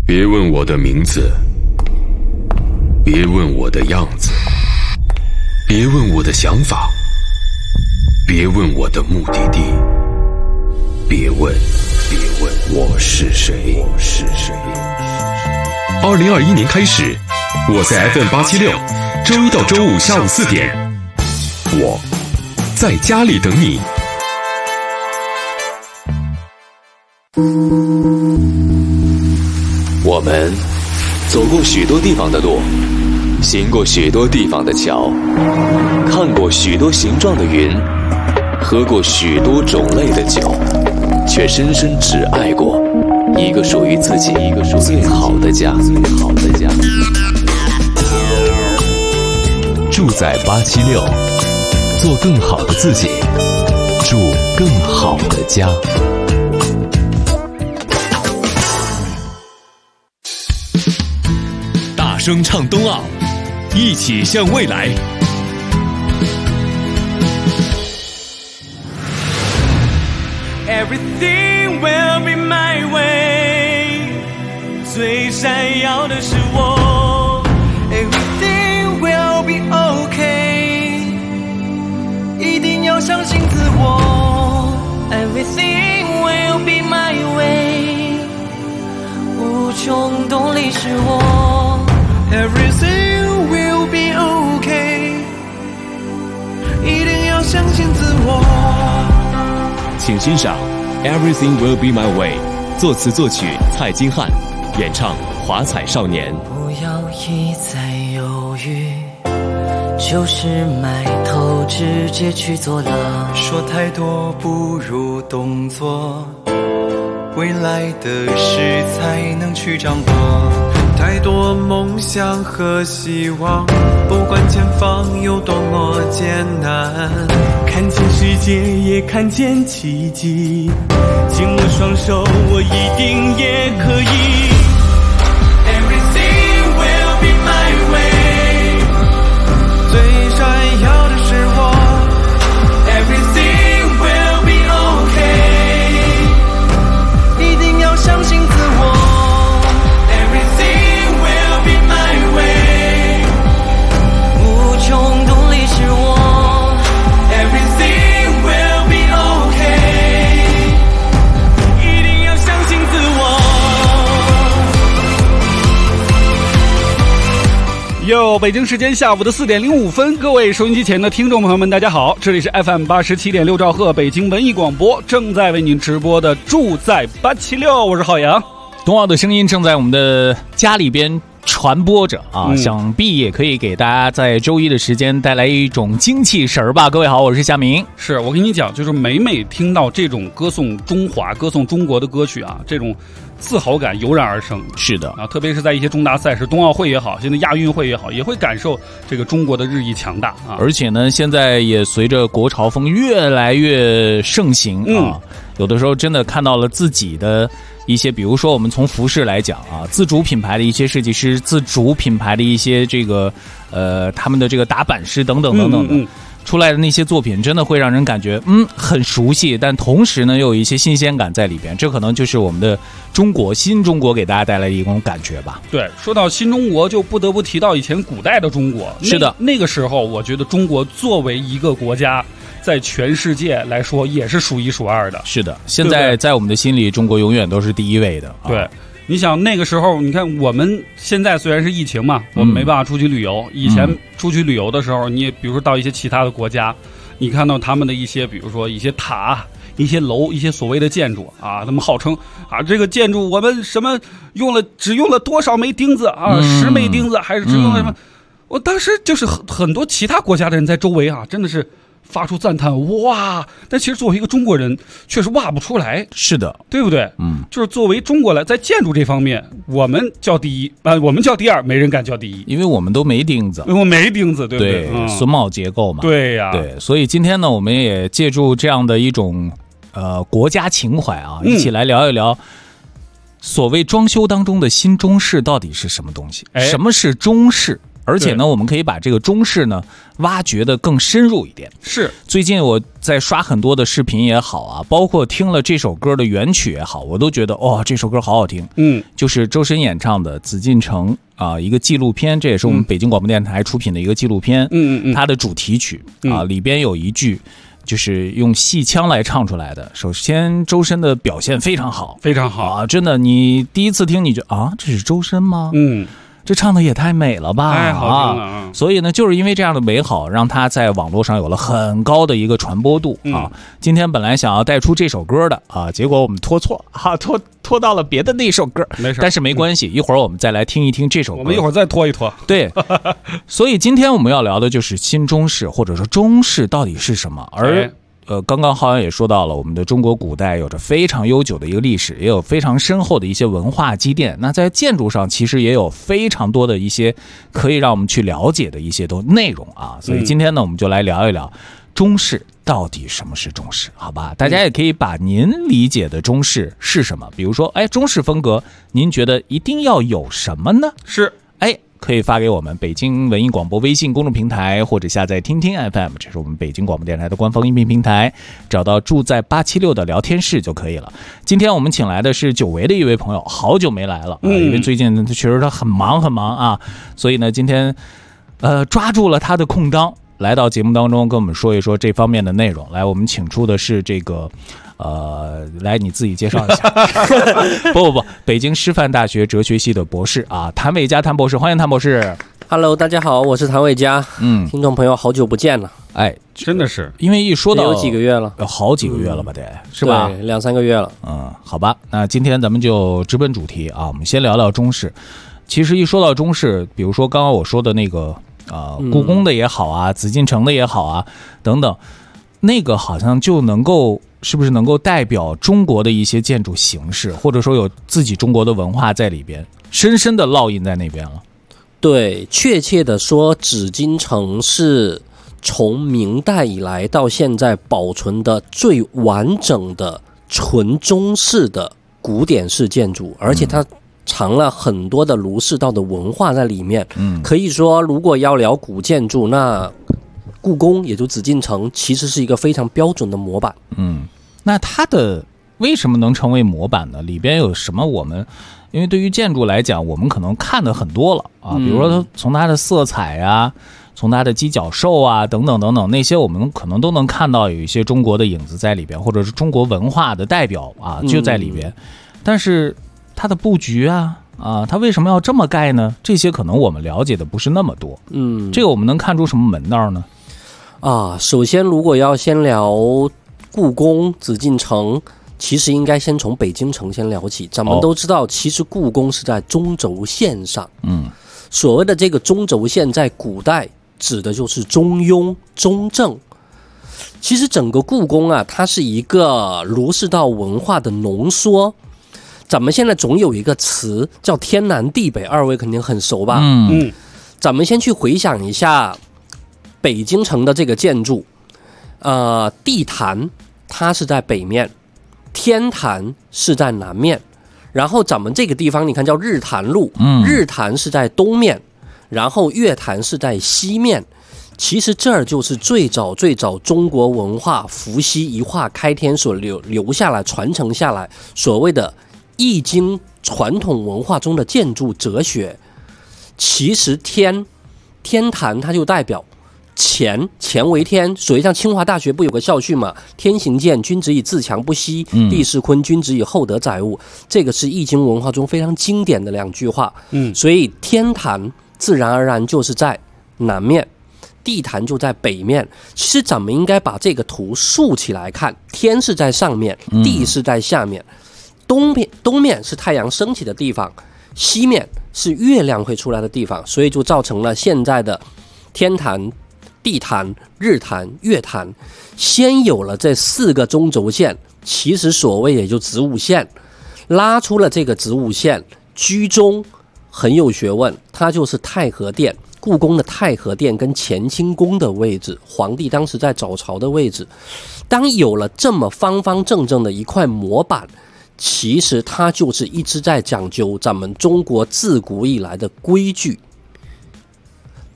别问我的名字，别问我的样子，别问我的想法，别问我的目的地，别问我是谁。2021年开始，我在 FM876，周一到周五下午4点，我在家里等你。 我们走过许多地方的路，行过许多地方的桥，看过许多形状的云，喝过许多种类的酒，却深深只爱过一个属于自己最好的家。住在876，做更好的自己，住更好的家。大声唱冬奥，一起向未来。 Everything will be my way， 最闪耀的是我。Everything will be okay， 一定要相信自我。Everything will be my way， 无穷动力是我。Everything will be okay， 一定要相信自我。 请欣赏 Everything Will Be My Way， 作词作曲蔡金汉，演唱华彩少年。 不要一再犹豫，就是埋头直接去做了。说太多不如动作，未来的事才能去掌握。太多梦想和希望，不管前方有多么艰难，看见世界也看见奇迹，紧握双手我一定也可以。 Everything will be my way， 最闪耀的是我。 Everything will be okay， 一定要相信自我。 哟，北京时间下午的4点05分，各位收音机前的听众朋友们，大家好，这里是 FM87.6兆赫北京文艺广播，正在为您直播的住在876，我是浩洋。 冬奥的声音正在我们的家里边传播着啊，想必也可以给大家在周一的时间带来一种精气神儿吧。各位好，我是夏明。 是我跟你讲，就是每听到这种歌颂中华、歌颂中国的歌曲啊，这种自豪感油然而生。 是的啊，特别是在一些重大赛事，冬奥会也好，现在亚运会也好，也会感受这个中国的日益强大啊。而且呢，现在也随着国潮风越来越盛行啊，有的时候真的看到了自己的一些，比如说我们从服饰来讲啊，自主品牌的一些设计师，自主品牌的一些这个他们的这个打版师等等等等的。出来的那些作品真的会让人感觉很熟悉，但同时呢又有一些新鲜感在里边，这可能就是我们的中国新中国给大家带来的一种感觉吧。 对，说到新中国就不得不提到以前古代的中国。 是的， 那个时候我觉得中国作为一个国家在全世界来说也是数一数二的。 是的，现在在我们的心里中国永远都是第一位的。 对，你想那个时候，你看我们现在虽然是疫情嘛，我们没办法出去旅游。以前出去旅游的时候，你也比如说到一些其他的国家，你看到他们的一些，比如说一些塔、一些楼、一些所谓的建筑啊，他们号称啊，这个建筑我们什么只用了多少枚钉子啊，10枚钉子，还是只用了什么？我当时就是很多其他国家的人在周围啊，真的是发出赞叹，哇！但其实作为一个中国人，确实挖不出来。 是的， 对不对？就是作为中国来，在建筑这方面，我们叫第一啊，我们叫第二，没人敢叫第一， 因为我们都没钉子， 我没钉子，对不对？ 对，榫卯结构嘛。 对呀， 对，所以今天呢，我们也借助这样的一种国家情怀啊，一起来聊一聊所谓装修当中的新中式到底是什么东西？什么是中式？ 而且呢，我们可以把这个中式呢挖掘的更深入一点。 是， 最近我在刷很多的视频也好啊，包括听了这首歌的原曲也好，我都觉得这首歌好好听。就是周深演唱的《紫禁城》啊，一个纪录片，这也是我们北京广播电台出品的一个纪录片。它的主题曲啊，里边有一句就是用戏腔来唱出来的。首先，周深的表现非常好， 非常好啊！真的，你第一次听你就这是周深吗？这唱的也太美了吧！ 太好听了所以呢，就是因为这样的美好，让他在网络上有了很高的一个传播度啊。今天本来想要带出这首歌的啊，结果我们拖错啊，拖到了别的那首歌， 没事， 但是没关系，一会儿我们再来听一听这首歌。 我们一会儿再拖一拖。 对，所以今天我们要聊的就是新中式，或者说中式到底是什么？而刚刚浩洋也说到了，我们的中国古代有着非常悠久的一个历史，也有非常深厚的一些文化积淀。那在建筑上，其实也有非常多的一些可以让我们去了解的一些内容啊。所以今天呢，我们就来聊一聊中式到底什么是中式，好吧？大家也可以把您理解的中式是什么，比如说，中式风格，您觉得一定要有什么呢？ 是， 可以发给我们北京文艺广播微信公众平台，或者下载听听 FM， 这是我们北京广播电台的官方音频平台，找到住在876的聊天室就可以了。今天我们请来的是久违的一位朋友，好久没来了，因为最近确实他很忙啊，所以呢今天抓住了他的空当，来到节目当中跟我们说一说这方面的内容。来，我们请出的是这个来你自己介绍一下。不，北京师范大学哲学系的博士啊，谭伟嘉谭博士，欢迎谭博士。 Hello， 大家好，我是谭伟嘉。听众朋友，好久不见了。 真的是， 因为一说到有几个月了， 有好几个月了吧，得是吧？ 对，2-3个月了。 好吧，那今天咱们就直奔主题啊，我们先聊聊中式。其实一说到中式，比如说刚刚我说的那个故宫的也好啊，紫禁城的也好啊，等等，那个好像就能够。是不是能够代表中国的一些建筑形式，或者说有自己中国的文化在里边，深深的烙印在那边了？ 对，确切的说，紫禁城是从明代以来到现在保存的最完整的纯中式的古典式建筑，而且它藏了很多的儒释道的文化在里面。可以说，如果要聊古建筑，那故宫也就紫禁城其实是一个非常标准的模板。 那它的为什么能成为模板呢？里边有什么因为对于建筑来讲，我们可能看的很多了啊，比如说从它的色彩啊，从它的鸡脚兽啊等等等等，那些我们可能都能看到有一些中国的影子在里边，或者是中国文化的代表啊就在里边。但是它的布局它为什么要这么盖呢？这些可能我们了解的不是那么多。这个我们能看出什么门道呢？ 首先如果要先聊故宫、紫禁城，其实应该先从北京城先聊起。咱们都知道，其实故宫是在中轴线上。所谓的这个中轴线，在古代指的就是中庸、中正。其实整个故宫它是一个儒释道文化的浓缩。咱们现在总有一个词叫天南地北，二位肯定很熟吧？咱们先去回想一下北京城的这个建筑。地坛它是在北面，天坛是在南面，然后咱们这个地方你看叫日坛路，日坛是在东面，然后月坛是在西面。其实这儿就是最早中国文化伏羲一化开天所留下来传承下来所谓的易经传统文化中的建筑哲学。其实天坛它就代表乾为天，所以像清华大学不有个校训嘛？天行健，君子以自强不息；地势坤，君子以厚德载物。这个是易经文化中非常经典的2句话。所以天坛自然而然就是在南面，地坛就在北面。其实咱们应该把这个图竖起来看，天是在上面，地是在下面。东面是太阳升起的地方，西面是月亮会出来的地方，所以就造成了现在的天坛、地坛、日坛、月坛。先有了这4个中轴线，其实所谓也就子午线，拉出了这个子午线，居中很有学问，它就是太和殿。故宫的太和殿跟乾清宫的位置，皇帝当时在早朝的位置。当有了这么方方正正的一块模板，其实它就是一直在讲究咱们中国自古以来的规矩。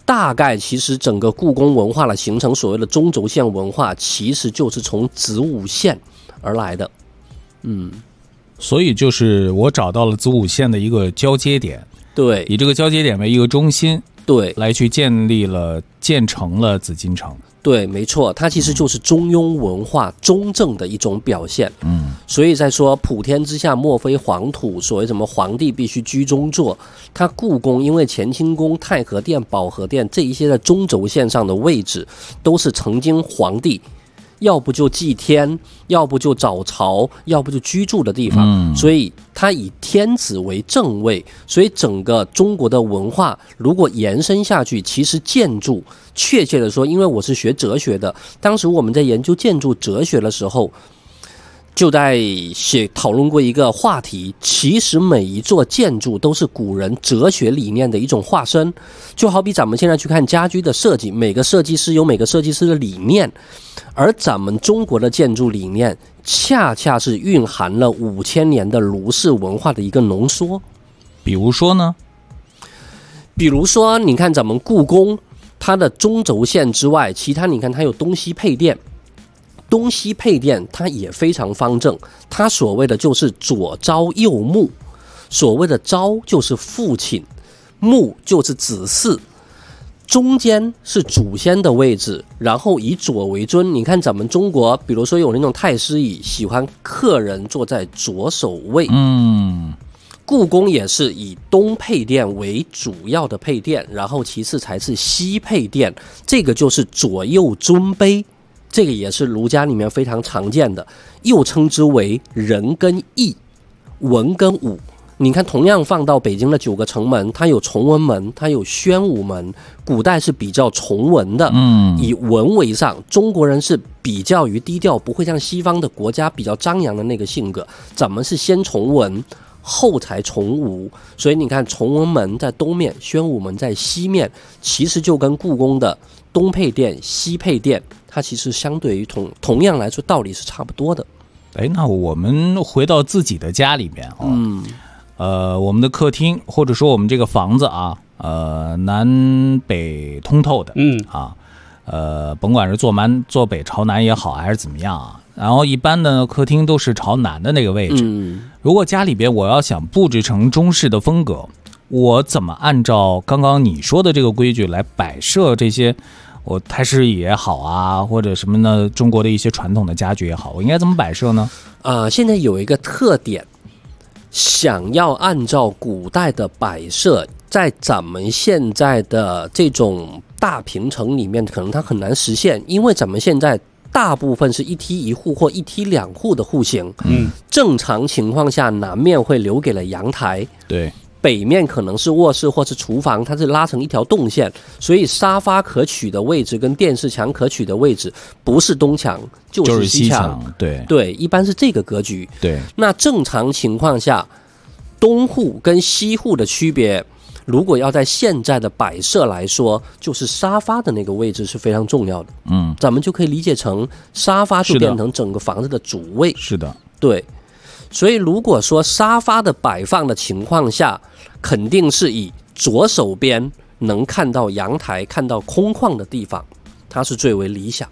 大概其实整个故宫文化的形成，所谓的中轴线文化，其实就是从子午线而来的。 所以就是我找到了子午线的一个交接点， 对， 以这个交接点为一个中心， 对， 来去建成了紫禁城。 对，没错，它其实就是中庸文化中正的一种表现。所以在说普天之下莫非黄土，所谓什么皇帝必须居中坐，它故宫因为乾清宫、太和殿、保和殿这一些在中轴线上的位置，都是曾经皇帝要不就祭天，要不就早朝，要不就居住的地方，所以它以天子为正位，所以整个中国的文化如果延伸下去，其实建筑确切的说，因为我是学哲学的，当时我们在研究建筑哲学的时候，就在讨论过一个话题，其实每一座建筑都是古人哲学理念的一种化身，就好比咱们现在去看家居的设计，每个设计师有每个设计师的理念，而咱们中国的建筑理念恰恰是蕴含了5000年的卢氏文化的一个浓缩。 比如说呢？ 比如说你看咱们故宫，它的中轴线之外，其他你看它有东西配殿，东西配殿它也非常方正，它所谓的就是左昭右穆，所谓的昭就是父亲，穆就是子嗣，中间是祖先的位置，然后以左为尊。你看咱们中国比如说有那种太师椅，喜欢客人坐在左手位，故宫也是以东配殿为主要的配殿，然后其次才是西配殿，这个就是左右尊卑，这个也是儒家里面非常常见的，又称之为仁跟义，文跟武。你看同样放到北京的9个城门，它有崇文门，它有宣武门，古代是比较崇文的，以文为上，中国人是比较于低调，不会像西方的国家比较张扬的那个性格，咱们是先崇文后才崇武，所以你看崇文门在东面，宣武门在西面，其实就跟故宫的东配殿西配殿，它其实相对于同样来说道理是差不多的。 那我们回到自己的家里面我们的客厅或者说我们这个房子啊，南北通透的，甭管是坐北朝南也好，还是怎么样啊，然后一般的客厅都是朝南的那个位置。如果家里边我要想布置成中式的风格，我怎么按照刚刚你说的这个规矩来摆设这些我太师椅也好啊，或者什么呢，中国的一些传统的家具也好，我应该怎么摆设呢？ 现在有一个特点，想要按照古代的摆设，在咱们现在的这种大平层里面，可能它很难实现，因为咱们现在大部分是一梯一户或一梯两户的户型。正常情况下，南面会留给了阳台， 对， 北面可能是卧室或是厨房，它是拉成一条动线，所以沙发可取的位置跟电视墙可取的位置不是东墙就是西墙，对，一般是这个格局。 对， 那正常情况下，东户跟西户的区别，如果要在现在的摆设来说，就是沙发的那个位置是非常重要的。咱们就可以理解成沙发就变成整个房子的主位。 是的， 对。所以如果说沙发的摆放的情况下，肯定是以左手边能看到阳台、看到空旷的地方，它是最为理想。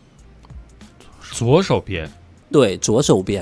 左手边， 对，左手边。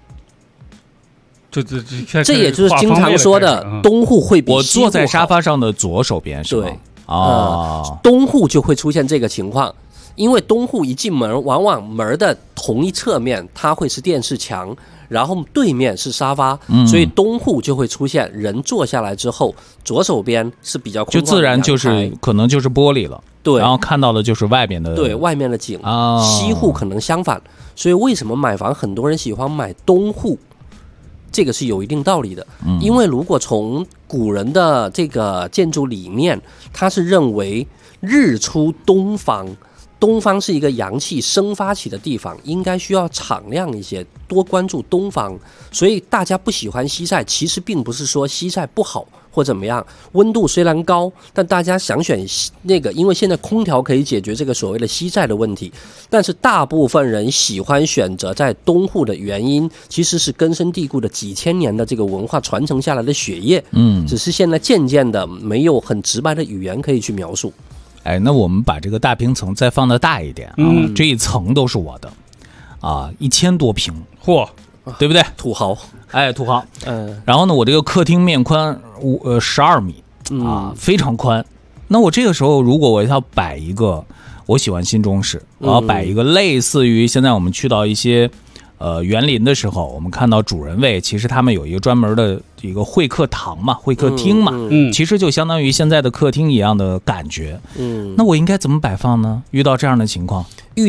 这也就是经常说的东户会比西户好。 我坐在沙发上的左手边是吗？ 对，东户就会出现这个情况，因为东户一进门，往往门的同一侧面它会是电视墙，然后对面是沙发，所以东户就会出现人坐下来之后，左手边是比较空旷的， 就自然就是可能就是玻璃了， 对， 然后看到的就是外面的， 对，外面的景。西户可能相反，所以为什么买房很多人喜欢买东户？这个是有一定道理的，因为如果从古人的这个建筑理念，他是认为日出东方，东方是一个阳气生发起的地方，应该需要敞亮一些，多关注东方。所以大家不喜欢西晒，其实并不是说西晒不好或怎么样，温度虽然高，但大家想选那个，因为现在空调可以解决这个所谓的西晒的问题，但是大部分人喜欢选择在东户的原因，其实是根深蒂固的几千年的这个文化传承下来的血液，只是现在渐渐的没有很直白的语言可以去描述。 哎，那我们把这个大平层再放得大一点啊，这一层都是我的啊，1000多平， 嚯， 对不对？ 土豪， 哎，土豪。然后呢，我这个客厅面宽12米啊，非常宽。那我这个时候如果我要摆一个，我喜欢新中式，我要摆一个类似于现在我们去到一些园林的时候，我们看到主人位，其实他们有一个专门的一个会客堂嘛，会客厅嘛，其实就相当于现在的客厅一样的感觉。那我应该怎么摆放呢？遇到这样的情况，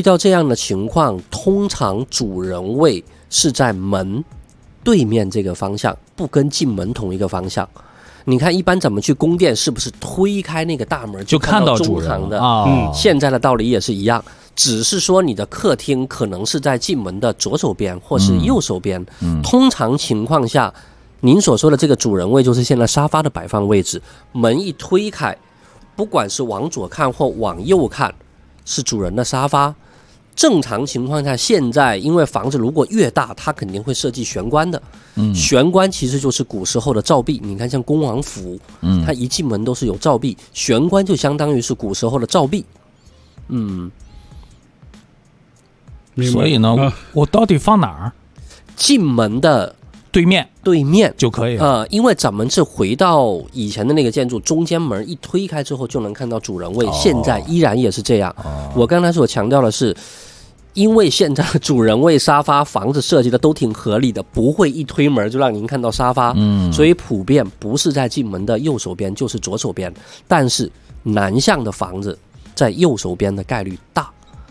通常主人位是在门对面这个方向，不跟进门同一个方向。你看，一般咱们去宫殿，是不是推开那个大门就看到中堂的？现在的道理也是一样。只是说你的客厅可能是在进门的左手边或是右手边，通常情况下您所说的这个主人位就是现在沙发的摆放位置，门一推开，不管是往左看或往右看是主人的沙发。正常情况下，现在因为房子如果越大，它肯定会设计玄关的，玄关其实就是古时候的照壁。你看像恭王府，它一进门都是有照壁，玄关就相当于是古时候的照壁。 所以呢，我到底放哪儿？ 进门的对面就可以了。 因为咱们是回到以前的那个建筑，中间门一推开之后就能看到主人位，现在依然也是这样。我刚才所强调的是，因为现在主人位沙发房子设计的都挺合理的，不会一推门就让您看到沙发，所以普遍不是在进门的右手边就是左手边，但是南向的房子在右手边的概率大。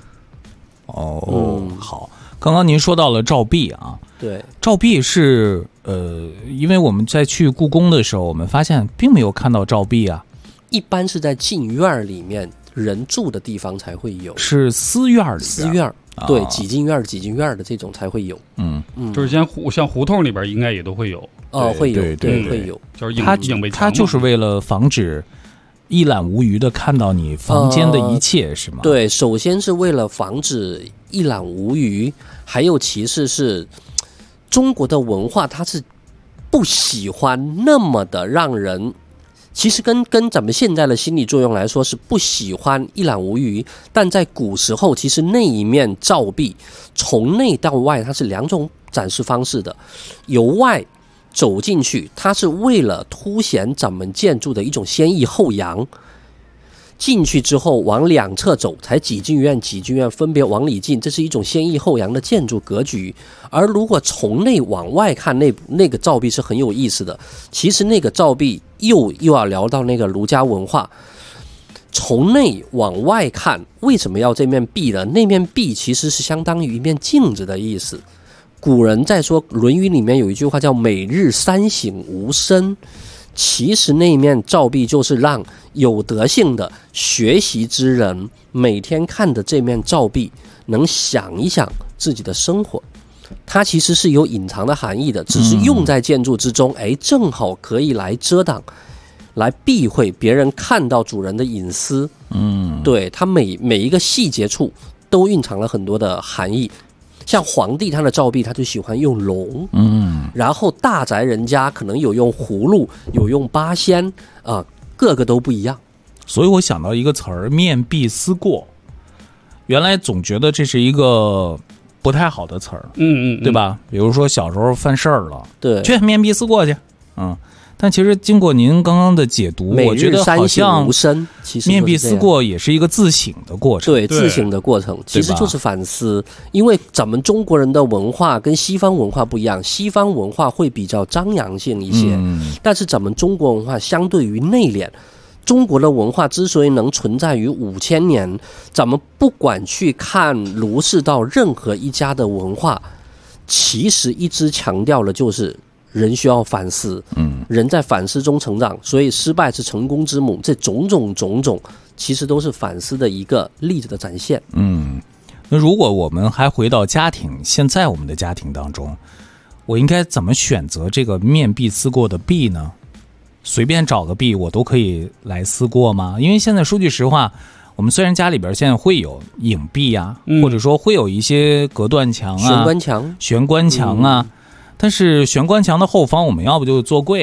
好，刚刚您说到了照壁啊， 对， 照壁是因为我们在去故宫的时候，我们发现并没有看到照壁啊， 一般是在进院里面人住的地方才会有， 是私院里边， 私院对，几进院的这种才会有， 就是像胡同里边应该也都会有， 会有，对，会有， 就是它就是为了防止一览无余的看到你房间的一切，是吗？ 对，首先是为了防止一览无余，还有其次是中国的文化，它是不喜欢那么的让人，其实跟咱们现在的心理作用来说是不喜欢一览无余，但在古时候其实那一面照壁从内到外它是两种展示方式的，由外走进去，它是为了凸显咱们建筑的一种先抑后扬。进去之后往两侧走，才几进院分别往里进，这是一种先抑后扬的建筑格局。而如果从内往外看，那个照壁是很有意思的。其实那个照壁又要聊到那个儒家文化。从内往外看，为什么要这面壁呢？那面壁其实是相当于一面镜子的意思。古人在说《论语》里面有一句话叫每日三省吾身，其实那面照壁就是让有德性的学习之人每天看的这面照壁能想一想自己的生活，它其实是有隐藏的含义的，只是用在建筑之中，正好可以来遮挡，来避讳别人看到主人的隐私。对，它每一个细节处都蕴藏了很多的含义。像皇帝他的照壁他就喜欢用龙，然后大宅人家可能有用葫芦，有用八仙各个都不一样。 所以我想到一个词儿，面壁思过。原来总觉得这是一个不太好的词儿，对吧？比如说小时候犯事儿了， 对， 去面壁思过去，但其实经过您刚刚的解读，我觉得好像面壁思过也是一个自省的过程。 对，自省的过程其实就是反思。因为咱们中国人的文化跟西方文化不一样，西方文化会比较张扬性一些，但是咱们中国文化相对于内敛。中国的文化之所以能存在于5000年，咱们不管去看儒释道任何一家的文化，其实一直强调的就是人需要反思，人在反思中成长，所以失败是成功之母，这种种其实都是反思的一个例子的展现。 那如果我们还回到家庭，现在我们的家庭当中，我应该怎么选择这个面壁思过的壁呢？随便找个壁我都可以来思过吗？因为现在说句实话，我们虽然家里边现在会有影壁啊，或者说会有一些隔断墙啊、 玄关墙啊，但是玄关墙的后方我们要不就做柜子了，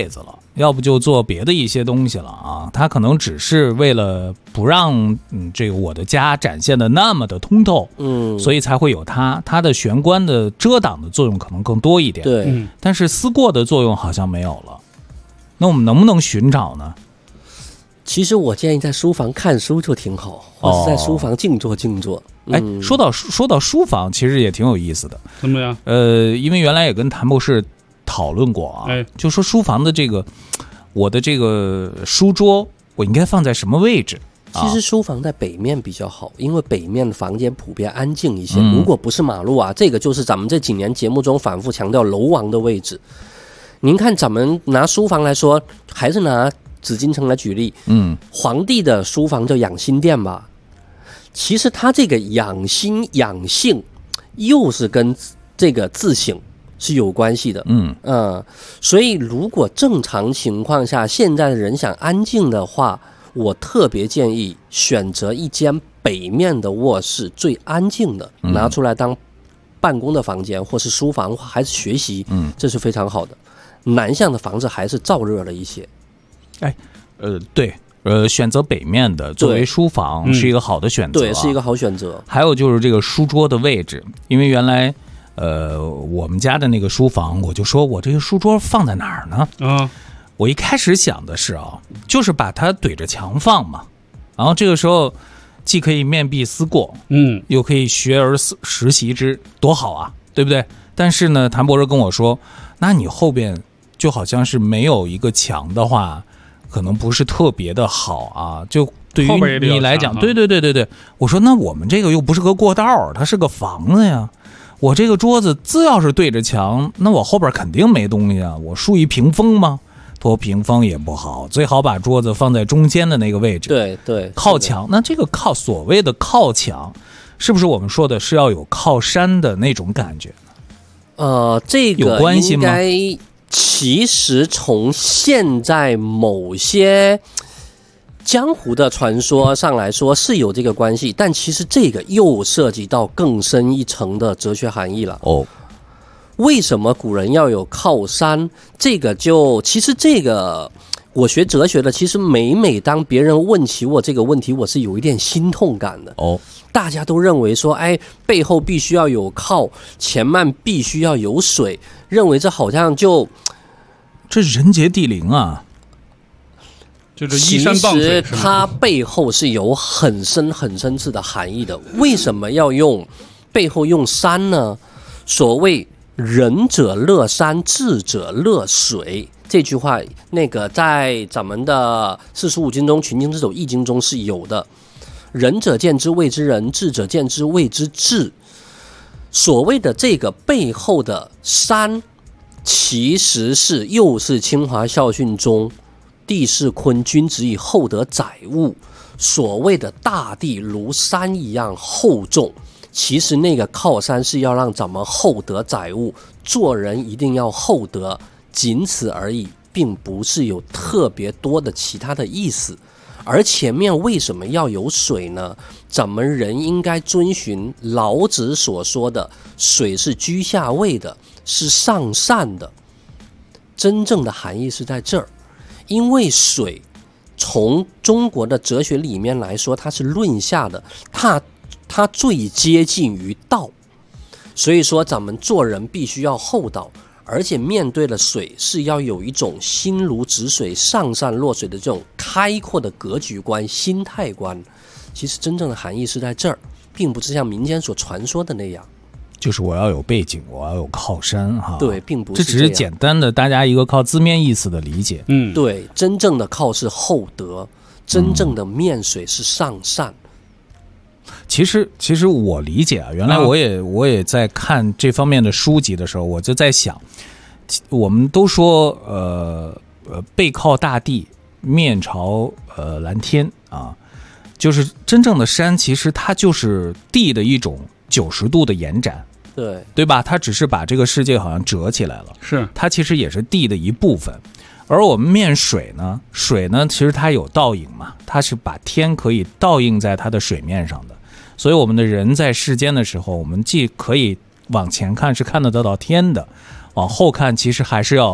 要不就做别的一些东西了啊。它可能只是为了不让这个我的家展现的那么的通透，所以才会有它的玄关的遮挡的作用可能更多一点。 对， 但是思过的作用好像没有了。那我们能不能寻找呢？ 其实我建议在书房看书就挺好，或者在书房静坐静坐。 说到书房，其实也挺有意思的。 怎么样？ 因为原来也跟谭博士讨论过啊，就说书房的这个我的这个书桌，我应该放在什么位置？ 其实书房在北面比较好，因为北面的房间普遍安静一些。如果不是马路啊，这个就是咱们这几年节目中反复强调楼王的位置。您看，咱们拿书房来说，还是拿紫禁城来举例，皇帝的书房叫养心殿吧。其实他这个养心养性，又是跟这个自省是有关系的。所以如果正常情况下，现在的人想安静的话，我特别建议选择一间北面的卧室，最安静的，拿出来当办公的房间，或是书房，还是学习，这是非常好的。南向的房子还是燥热了一些。 对，选择北面的作为书房是一个好的选择， 对，是一个好选择。 还有就是这个书桌的位置，因为原来我们家的那个书房，我就说我这个书桌放在哪儿呢？我一开始想的是就是把它怼着墙放嘛，然后这个时候既可以面壁思过，又可以学而时习之，多好啊，对不对？但是呢，谭博士跟我说，那你后边就好像是没有一个墙的话，可能不是特别的好啊。就对于你来讲，对，我说那我们这个又不是个过道，它是个房子呀。我这个桌子只要是对着墙，那我后边肯定没东西啊。我竖一屏风吗？多屏风也不好，最好把桌子放在中间的那个位置。 对， 靠墙。那这个所谓的靠墙，是不是我们说的是要有靠山的那种感觉？ 这个有关系吗？ 应该其实从现在某些江湖的传说上来说是有这个关系，但其实这个又涉及到更深一层的哲学含义了。为什么古人要有靠山？其实这个我学哲学的，其实每当别人问起我这个问题，我是有一点心痛感的。大家都认为说，背后必须要有靠，前面必须要有水，认为这好像这人杰地灵啊。 就是依山傍水， 其实它背后是有很深很深次的含义的。为什么要背后用山呢？所谓仁者乐山，智者乐水。这句话在咱们的45经中、群经之首易经中是有的。仁者见之谓之仁，智者见之谓之智。所谓的这个背后的山，其实又是清华校训中地势坤，君子以厚德载物。所谓的大地如山一样厚重，其实那个靠山是要让咱们厚德载物，做人一定要厚德，仅此而已，并不是有特别多的其他的意思。而前面为什么要有水呢？咱们人应该遵循老子所说的，水是居下位的，是上善的。真正的含义是在这儿，因为水从中国的哲学里面来说，它是论下的，它最接近于道，所以说咱们做人必须要厚道，而且面对了水是要有一种心如止水、上善若水的这种开阔的格局观、心态观。其实真正的含义是在这儿，并不是像民间所传说的那样， 就是我要有背景，我要有靠山哈。 对，并不是这只是简单的大家一个靠字面意思的理解。 对，真正的靠是厚德，真正的面水是上善。 其实我理解啊，原来我也在看这方面的书籍的时候，我就在想，我们都说背靠大地，面朝蓝天啊，就是真正的山，其实它就是地的一种90度的延展，对吧？它只是把这个世界好像折起来了， 是它其实也是地的一部分。而我们面水呢，其实它有倒影嘛，它是把天可以倒映在它的水面上的。所以我们的人在世间的时候，我们既可以往前看是看得到天的，往后看其实还是要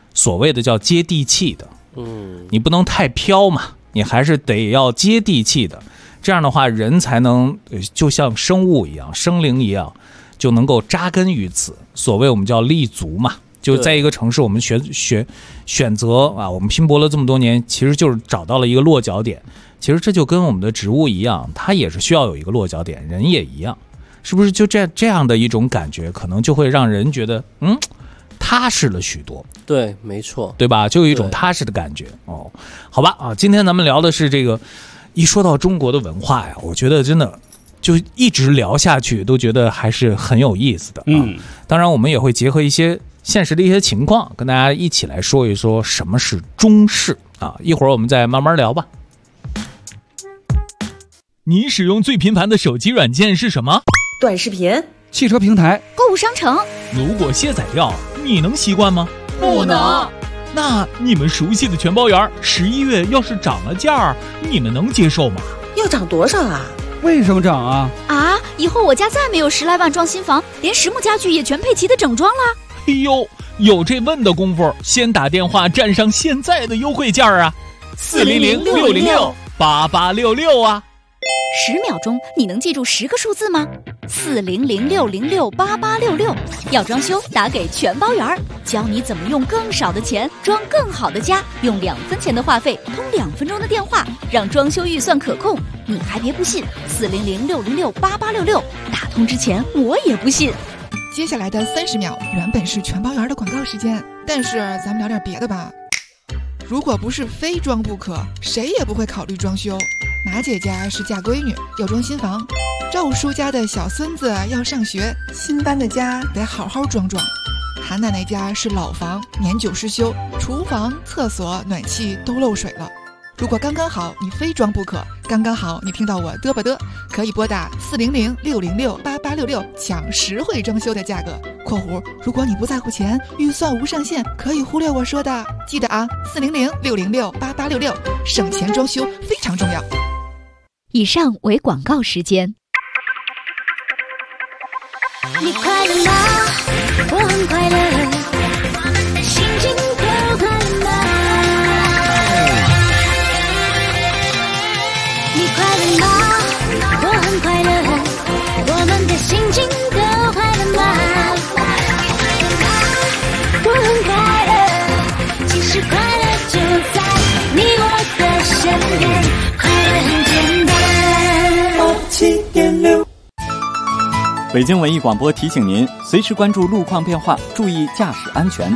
所谓的叫接地气的。你不能太飘嘛，你还是得要接地气的。这样的话，人才能就像生物一样、生灵一样，就能够扎根于此。所谓我们叫立足嘛，就在一个城市，我们选择啊，我们拼搏了这么多年，其实就是找到了一个落脚点。其实这就跟我们的植物一样，它也是需要有一个落脚点，人也一样，是不是？就这样的一种感觉，可能就会让人觉得踏实了许多。 对，没错， 对吧？就有一种踏实的感觉哦。好吧啊，今天咱们聊的是这个。一说到中国的文化呀，我觉得真的就一直聊下去，都觉得还是很有意思的啊。当然，我们也会结合一些现实的一些情况，跟大家一起来说一说什么是中式啊。一会儿我们再慢慢聊吧。你使用最频繁的手机软件是什么？ 短视频、 汽车平台、 购物商城。 如果卸载掉，你能习惯吗？ 不能。 那你们熟悉的全包园11月要是涨了价，你们能接受吗？ 要涨多少啊？ 为什么涨啊？ 啊！以后我家再没有10来万装新房，连实木家具也全配齐的整装了。 哎呦，有这问的功夫，先打电话占上现在的优惠价啊！400-606-8866啊 ！10秒钟，你能记住10个数字吗？400-606-8866，要装修打给全包园，教你怎么用更少的钱装更好的家，用2分钱的话费通2分钟的电话，让装修预算可控。你还别不信，400-606-8866，打通之前我也不信。 接下来的30秒原本是全包园的广告时间，但是咱们聊点别的吧。如果不是非装不可，谁也不会考虑装修。马姐家是嫁闺女，要装新房；赵叔家的小孙子要上学，新搬的家得好好装装；韩奶奶家是老房，年久失修，厨房、厕所、暖气都漏水了。如果刚刚好你非装不可，刚刚好你听到我嘚吧嘚，可以拨打400-606-8866抢实惠装修的价格（括弧如果你不在乎钱，预算无上限，可以忽略我说的）。记得啊，400-606-8866，省钱装修非常重要。 以上为广告时间。 你快乐吗？我很快乐，心情都快乐吗？你快乐吗？我很快乐，我们的心情都快乐吗？我很快乐，其实快乐就在你我的身边，快乐很简单。7.6 北京文艺广播提醒您，随时关注路况变化，注意驾驶安全。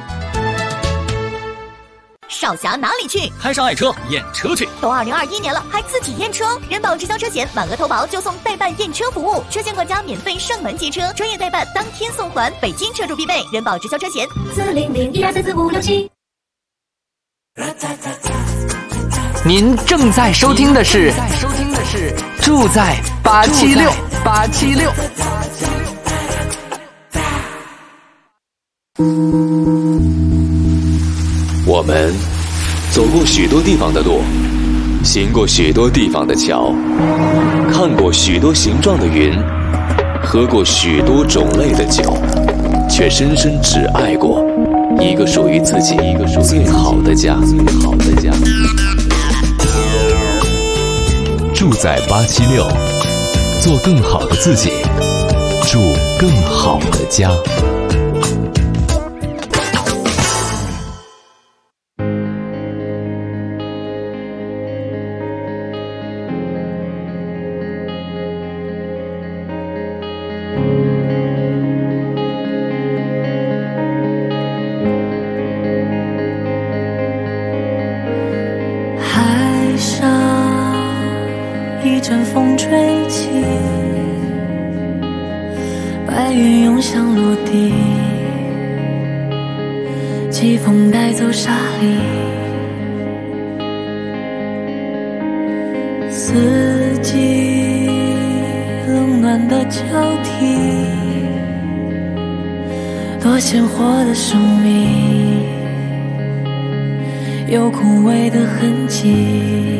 少侠哪里去？ 开上爱车验车去。 都2021年了，还自己验车？人保直销车险满额投保就送代办验车服务，车险管家免费上门接车，专业代办当天送还，北京车主必备。人保直销车险400-1234567。 您正在收听的是住在876。 我们走过许多地方的路，行过许多地方的桥，看过许多形状的云，喝过许多种类的酒，却深深只爱过一个属于自己最好的家。 住在876，做更好的自己，住更好的家。 海上一阵风吹起，白云涌向陆地，季风带走沙砾，四季冷暖的交替，多鲜活的生命，有枯萎的痕迹，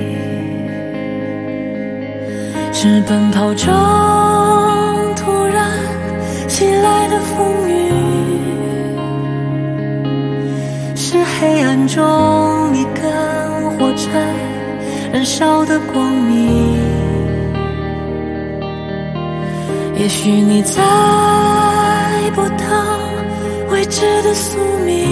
是奔跑中突然袭来的风雨，是黑眼中一根火柴燃烧的光明。也许你猜不到未知的宿命，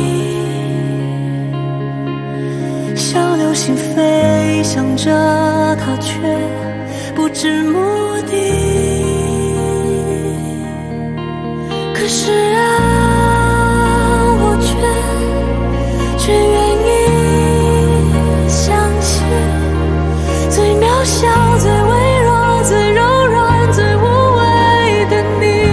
像流星飞翔着，它却不知目的。可是啊，我却愿意相信，最渺小、最微弱、最柔软、最无畏的你，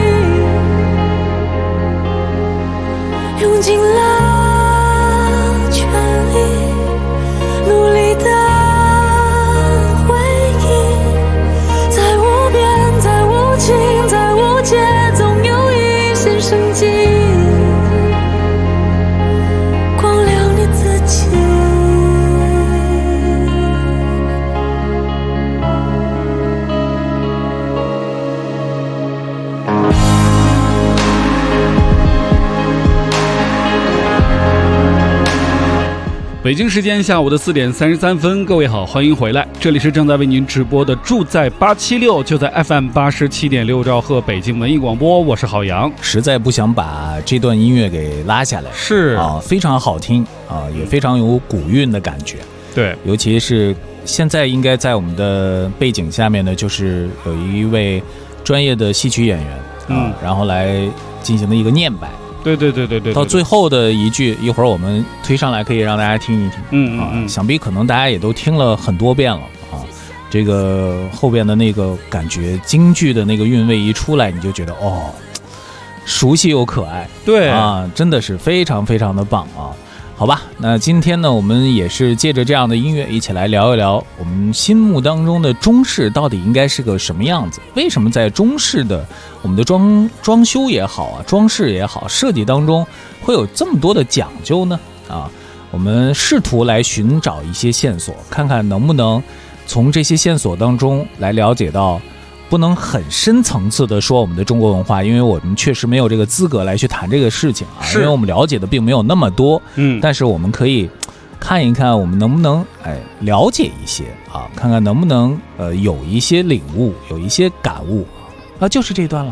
用尽了全力，努力的回忆，在无边，在无尽，在无界，总有一线生机，光亮你自己。 北京时间下午的4点33分，各位好，欢迎回来，这里是正在为您直播的住在876，就在 FM 87.6兆赫北京文艺广播，我是郝阳。 实在不想把这段音乐给拉下来， 是啊，非常好听啊，也非常有古韵的感觉。 对， 尤其是现在应该在我们的背景下面呢，就是有一位专业的戏曲演员啊，然后来进行的一个念白。 对， 到最后的一句，一会儿我们推上来可以让大家听一听。想必可能大家也都听了很多遍了啊。这个后边的那个感觉，京剧的那个韵味一出来，你就觉得哦，熟悉又可爱。 对啊，真的是非常非常的棒啊。好吧，那今天呢，我们也是借着这样的音乐一起来聊一聊我们心目当中的中式到底应该是个什么样子？为什么在中式的我们的装修也好啊，装饰也好，设计当中会有这么多的讲究呢？啊，我们试图来寻找一些线索，看看能不能从这些线索当中来了解到。不能很深层次的说我们的中国文化，因为我们确实没有这个资格来去谈这个事情啊，因为我们了解的并没有那么多。但是我们可以看一看，我们能不能了解一些啊，看看能不能有一些领悟，有一些感悟啊，就是这段了。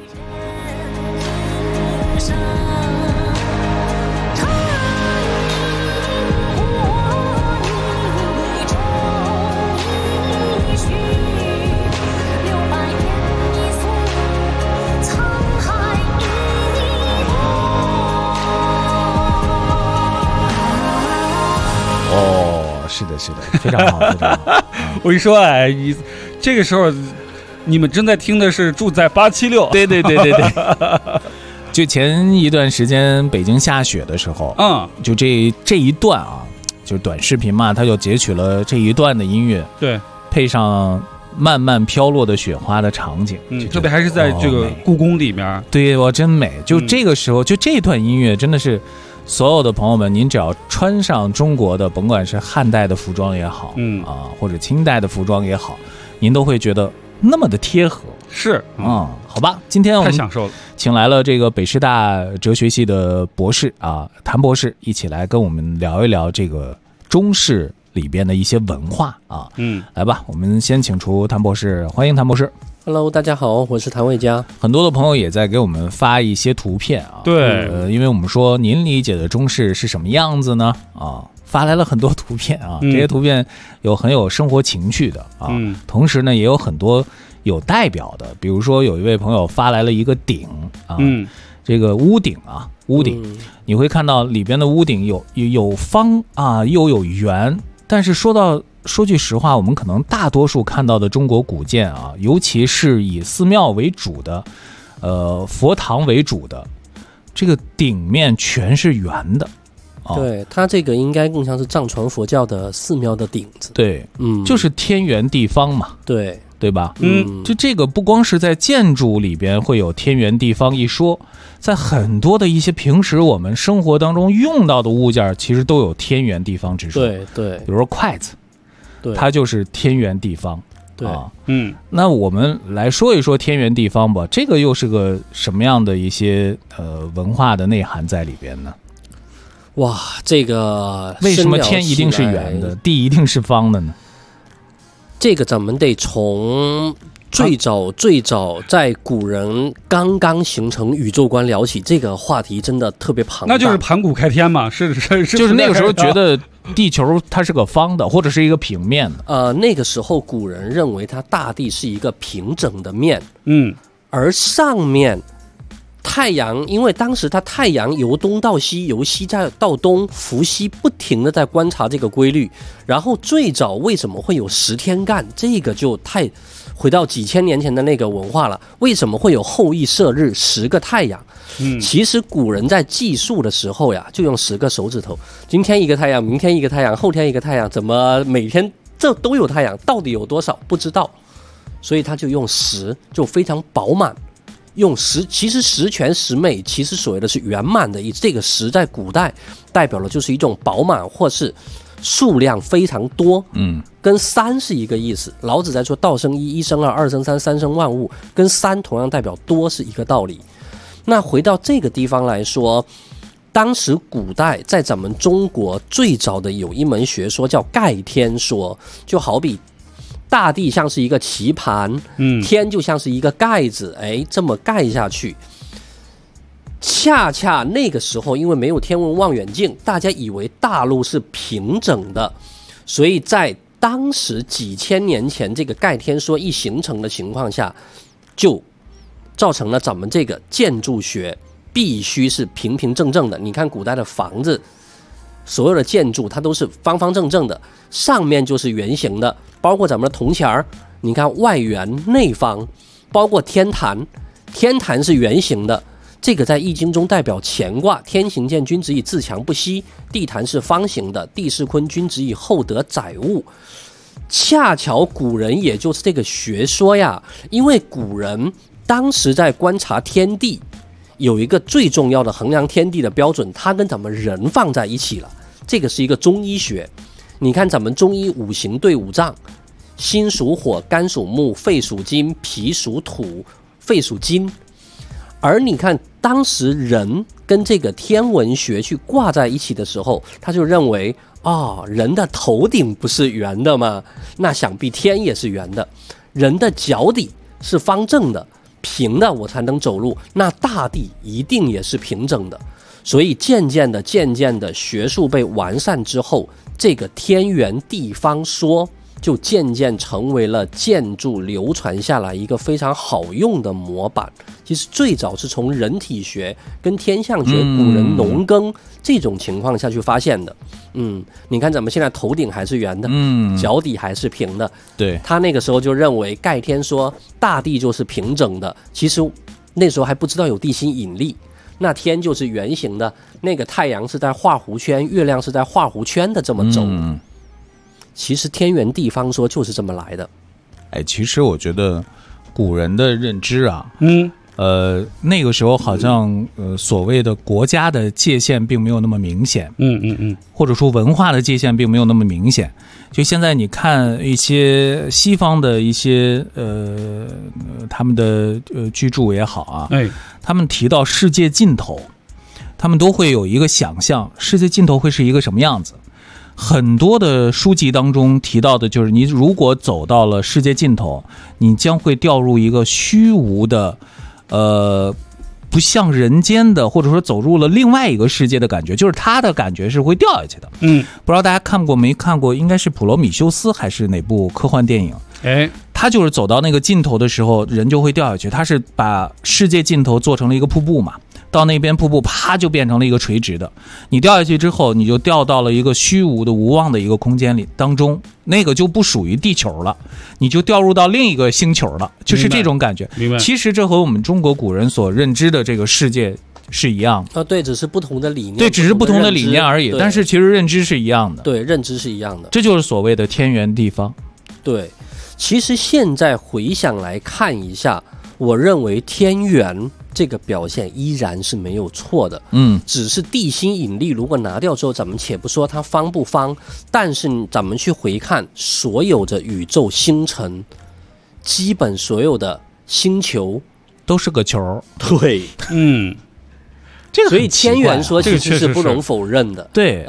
是的，非常好，非常好。 我跟你说，这个时候你们正在听的是住在876。 对。就前一段时间北京下雪的时候，就这一段啊，就是短视频嘛，他就截取了这一段的音乐， 对， 配上慢慢飘落的雪花的场景， 特别还是在这个故宫里面， 对，我真美。就这个时候，就这段音乐真的是。所有的朋友们，您只要穿上中国的，甭管是汉代的服装也好，或者清代的服装也好，您都会觉得那么的贴合。 是好吧，今天我们太享受了， 请来了这个北师大哲学系的博士啊，谭博士，一起来跟我们聊一聊这个中式里边的一些文化啊。来吧，我们先请出谭博士，欢迎谭博士。 Hello， 大家好，我是谭卫佳。 很多的朋友也在给我们发一些图片啊。 对， 因为我们说您理解的中式是什么样子呢？啊，发来了很多图片啊，这些图片有很有生活情趣的啊，同时呢也有很多有代表的，比如说有一位朋友发来了一个鼎啊，这个屋顶啊，屋顶，你会看到里边的屋顶有方啊，又有圆，但是说句实话，我们可能大多数看到的中国古建啊，尤其是以寺庙为主的，佛堂为主的，这个顶面全是圆的。 对，它这个应该更像是藏传佛教的寺庙的顶子。 对，就是天圆地方嘛。对吧？就这个不光是在建筑里边会有天圆地方一说，在很多的一些平时我们生活当中用到的物件，其实都有天圆地方之说。 对， 比如说筷子，它就是天圆地方。 对， 那我们来说一说天圆地方吧，这个又是个什么样的一些文化的内涵在里边呢？ 哇，这个为什么天一定是圆的，地一定是方的呢？ 这个咱们得从最早在古人刚刚形成宇宙观聊起，这个话题真的特别庞大。 那就是盘古开天嘛，是就是那个时候觉得地球它是个方的，或者是一个平面的。 那个时候古人认为它大地是一个平整的面，而上面太阳，因为当时它太阳由东到西，由西再到东，伏羲不停的在观察这个规律。然后最早为什么会有10天干，这个就太回到几千年前的那个文化了。为什么会有后羿射日10个太阳？其实古人在计数的时候呀，就用10个手指头，今天一个太阳，明天一个太阳，后天一个太阳，怎么每天这都有太阳？到底有多少不知道，所以他就用10，就非常饱满。用10，其实10全10美，其实所谓的是圆满的意思。这个10在古代代表的就是一种饱满，或是数量非常多。跟3是一个意思。老子在说道生一，一生二，二生三，三生万物，跟3同样代表多是一个道理。那回到这个地方来说，当时古代在咱们中国最早的有一门学说叫盖天说，就好比大地像是一个棋盘，天就像是一个盖子，这么盖下去。恰恰那个时候，因为没有天文望远镜，大家以为大陆是平整的，所以在当时几千年前这个盖天说一形成的情况下，就造成了咱们这个建筑学必须是平平正正的。你看古代的房子，所有的建筑它都是方方正正的，上面就是圆形的，包括咱们的铜钱儿，你看外圆内方，包括天坛，天坛是圆形的，这个在易经中代表乾卦，天行健，君子以自强不息。地坛是方形的，地势坤，君子以厚德载物。恰巧古人也就是这个学说呀，因为古人当时在观察天地，有一个最重要的衡量天地的标准，它跟咱们人放在一起了。这个是一个中医学。你看咱们中医5行对5脏，心属火，肝属木，肺属金，脾属土，肺属金。而你看当时人跟这个天文学去挂在一起的时候，他就认为人的头顶不是圆的吗？那想必天也是圆的。人的脚底是方正的平的，我才能走路，那大地一定也是平整的。所以渐渐的学术被完善之后，这个天圆地方说就渐渐成为了建筑流传下来一个非常好用的模板。其实最早是从人体学跟天象学，古人农耕这种情况下去发现的。你看咱们现在头顶还是圆的，脚底还是平的。 对， 他那个时候就认为盖天说大地就是平整的，其实那时候还不知道有地心引力。那天就是圆形的，那个太阳是在画弧圈，月亮是在画弧圈的这么走。其实天圆地方说就是这么来的。 其实我觉得古人的认知啊，那个时候好像所谓的国家的界限并没有那么明显，或者说文化的界限并没有那么明显。就现在你看一些西方的一些他们的居住也好啊，他们提到世界尽头，他们都会有一个想象，世界尽头会是一个什么样子。很多的书籍当中提到的就是，你如果走到了世界尽头，你将会掉入一个虚无的不像人间的，或者说走入了另外一个世界的感觉，就是他的感觉是会掉下去的。不知道大家看过没看过，应该是普罗米修斯还是哪部科幻电影。他就是走到那个尽头的时候，人就会掉下去。他是把世界尽头做成了一个瀑布嘛，到那边瀑布啪就变成了一个垂直的，你掉下去之后，你就掉到了一个虚无的无望的一个空间里当中，那个就不属于地球了，你就掉入到另一个星球了，就是这种感觉。 明白。 其实这和我们中国古人所认知的这个世界是一样的。 对，只是不同的理念。 对，只是不同的理念而已，但是其实认知是一样的。 对，认知是一样的。 这就是所谓的天圆地方。 对，其实现在回想来看一下，我认为天圆这个表现依然是没有错的。只是地心引力如果拿掉之后，咱们且不说它方不方，但是咱们去回看所有的宇宙星辰，基本所有的星球都是个球。 对， 这个所以天元说其实是不容否认的。 对，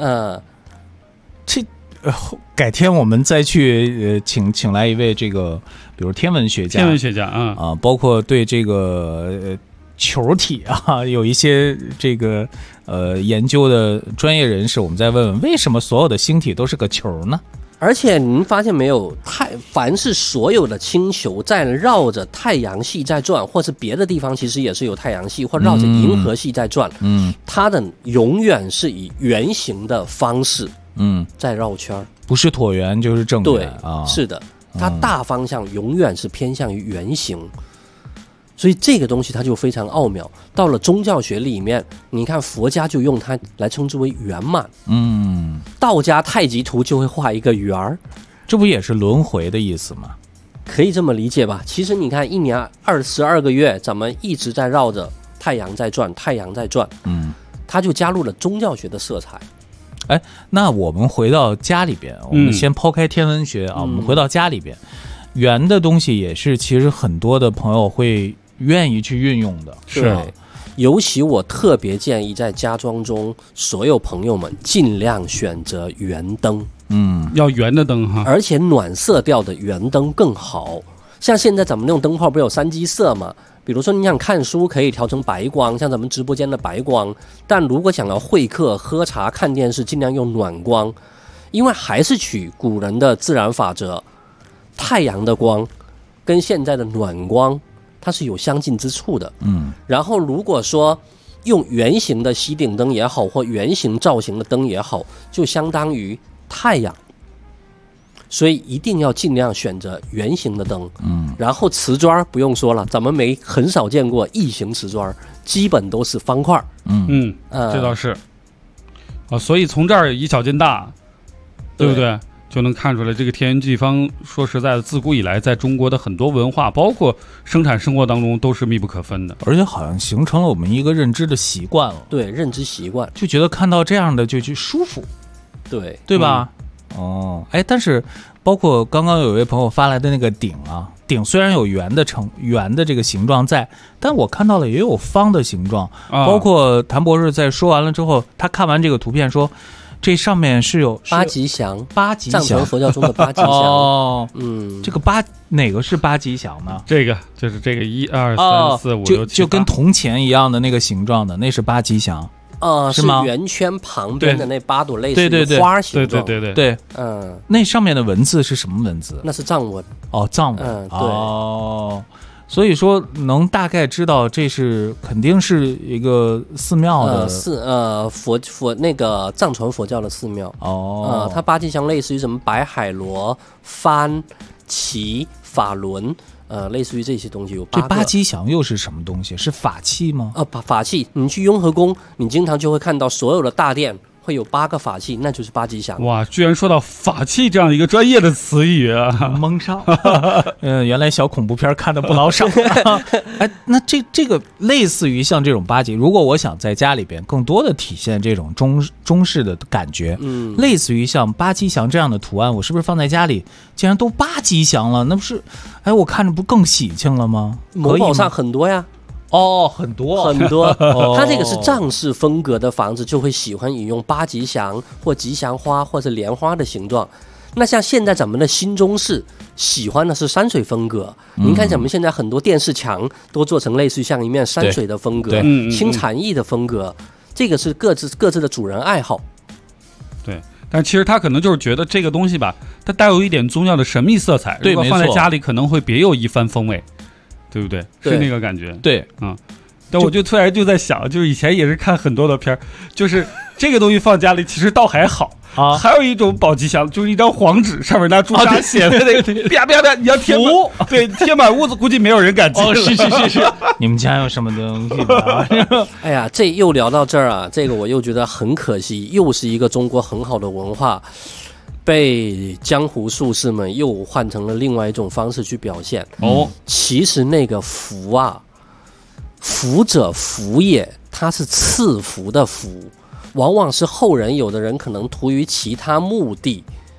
改天我们再去请来一位这个，比如天文学家啊，包括对这个球体啊有一些这个研究的专业人士，我们再问问为什么所有的星体都是个球呢？ 而且您发现没有，凡是所有的星球在绕着太阳系在转，或是别的地方其实也是有太阳系，或绕着银河系在转，它的永远是以圆形的方式在绕圈， 不是椭圆就是正圆。 对啊，是的，它大方向永远是偏向于圆形。所以这个东西它就非常奥妙。到了宗教学里面，你看佛家就用它来称之为圆满，道家太极图就会画一个圆儿， 这不也是轮回的意思吗？ 可以这么理解吧。其实你看一年22个月，咱们一直在绕着太阳在转，太阳在转，它就加入了宗教学的色彩。 哎，那我们回到家里边，我们先抛开天文学啊，我们回到家里边，圆的东西也是其实很多的朋友会愿意去运用的。 是，尤其我特别建议在家装中所有朋友们尽量选择圆灯， 要圆的灯哈， 而且暖色调的圆灯更好。像现在咱们那种灯泡不有3基色嘛？比如说你想看书可以调成白光，像咱们直播间的白光，但如果想要会客、喝茶、看电视，尽量用暖光，因为还是取古人的自然法则，太阳的光跟现在的暖光它是有相近之处的。然后如果说用圆形的吸顶灯也好，或圆形造型的灯也好，就相当于太阳，所以一定要尽量选择圆形的灯。然后瓷砖不用说了，咱们很少见过异形瓷砖，基本都是方块。 这倒是啊，所以从这儿以小见大，对不对？就能看出来，这个天圆地方，说实在的，自古以来在中国的很多文化，包括生产生活当中，都是密不可分的， 而且好像形成了我们一个认知的习惯了。 对，认知习惯， 就觉得看到这样的就去舒服，对吧？但是包括刚刚有一位朋友发来的那个顶啊，顶虽然有圆的这个形状在，但我看到了也有方的形状。包括谭博士在说完了之后，他看完这个图片说，这上面是有八吉祥， 藏传佛教中的八吉祥。 这个哪个是八吉祥呢？ 这个就是这个1、2、3、4、5、6、7、8， 就跟铜钱一样的那个形状的，那是八吉祥。 是圆圈旁边的那8朵类似于花形状。 对，那上面的文字是什么文字？ 那是藏文。 藏文。对。所以说能大概知道这是肯定是一个寺庙的佛那个藏传佛教的寺庙。它八吉祥类似于什么白海螺、幡、旗、法轮。类似于这些东西有8个。 这八吉祥又是什么东西？是法器吗？ 法器。你去雍和宫，你经常就会看到所有的大殿会有8个法器，那就是八吉祥。 哇，居然说到法器这样一个专业的词语啊， 蒙上。原来小恐怖片看的不老少。那这个类似于像这种八吉，如果我想在家里边更多的体现这种中式的感觉，类似于像八吉祥这样的图案，我是不是放在家里，既然都八吉祥了，那不是，我看着不更喜庆了吗？ 某宝上很多呀。 很多， 它这个是藏式风格的房子，就会喜欢引用八吉祥或吉祥花或者莲花的形状。那像现在咱们的新中式喜欢的是山水风格，您看咱们现在很多电视墙都做成类似于像一面山水的风格，轻禅意的风格，这个是各自的主人爱好。 对，但其实他可能就是觉得这个东西吧，它带有一点宗教的神秘色彩，如果放在家里可能会别有一番风味。对不对？是那个感觉。 对， 但我就突然就在想，就是以前也是看很多的片儿，就是这个东西放家里其实倒还好啊。还有一种宝吉祥，就是一张黄纸，上面拿朱砂写的那个，啪啪啪，你要贴满，对，贴满屋子，估计没有人敢进。 是。你们家有什么东西吧？ 哎呀，这又聊到这儿啊，这个我又觉得很可惜，又是一个中国很好的文化。被江湖术士们又换成了另外一种方式去表现。其实那个福啊，福者福也，它是赐福的福，往往是后人有的人可能图于其他目的，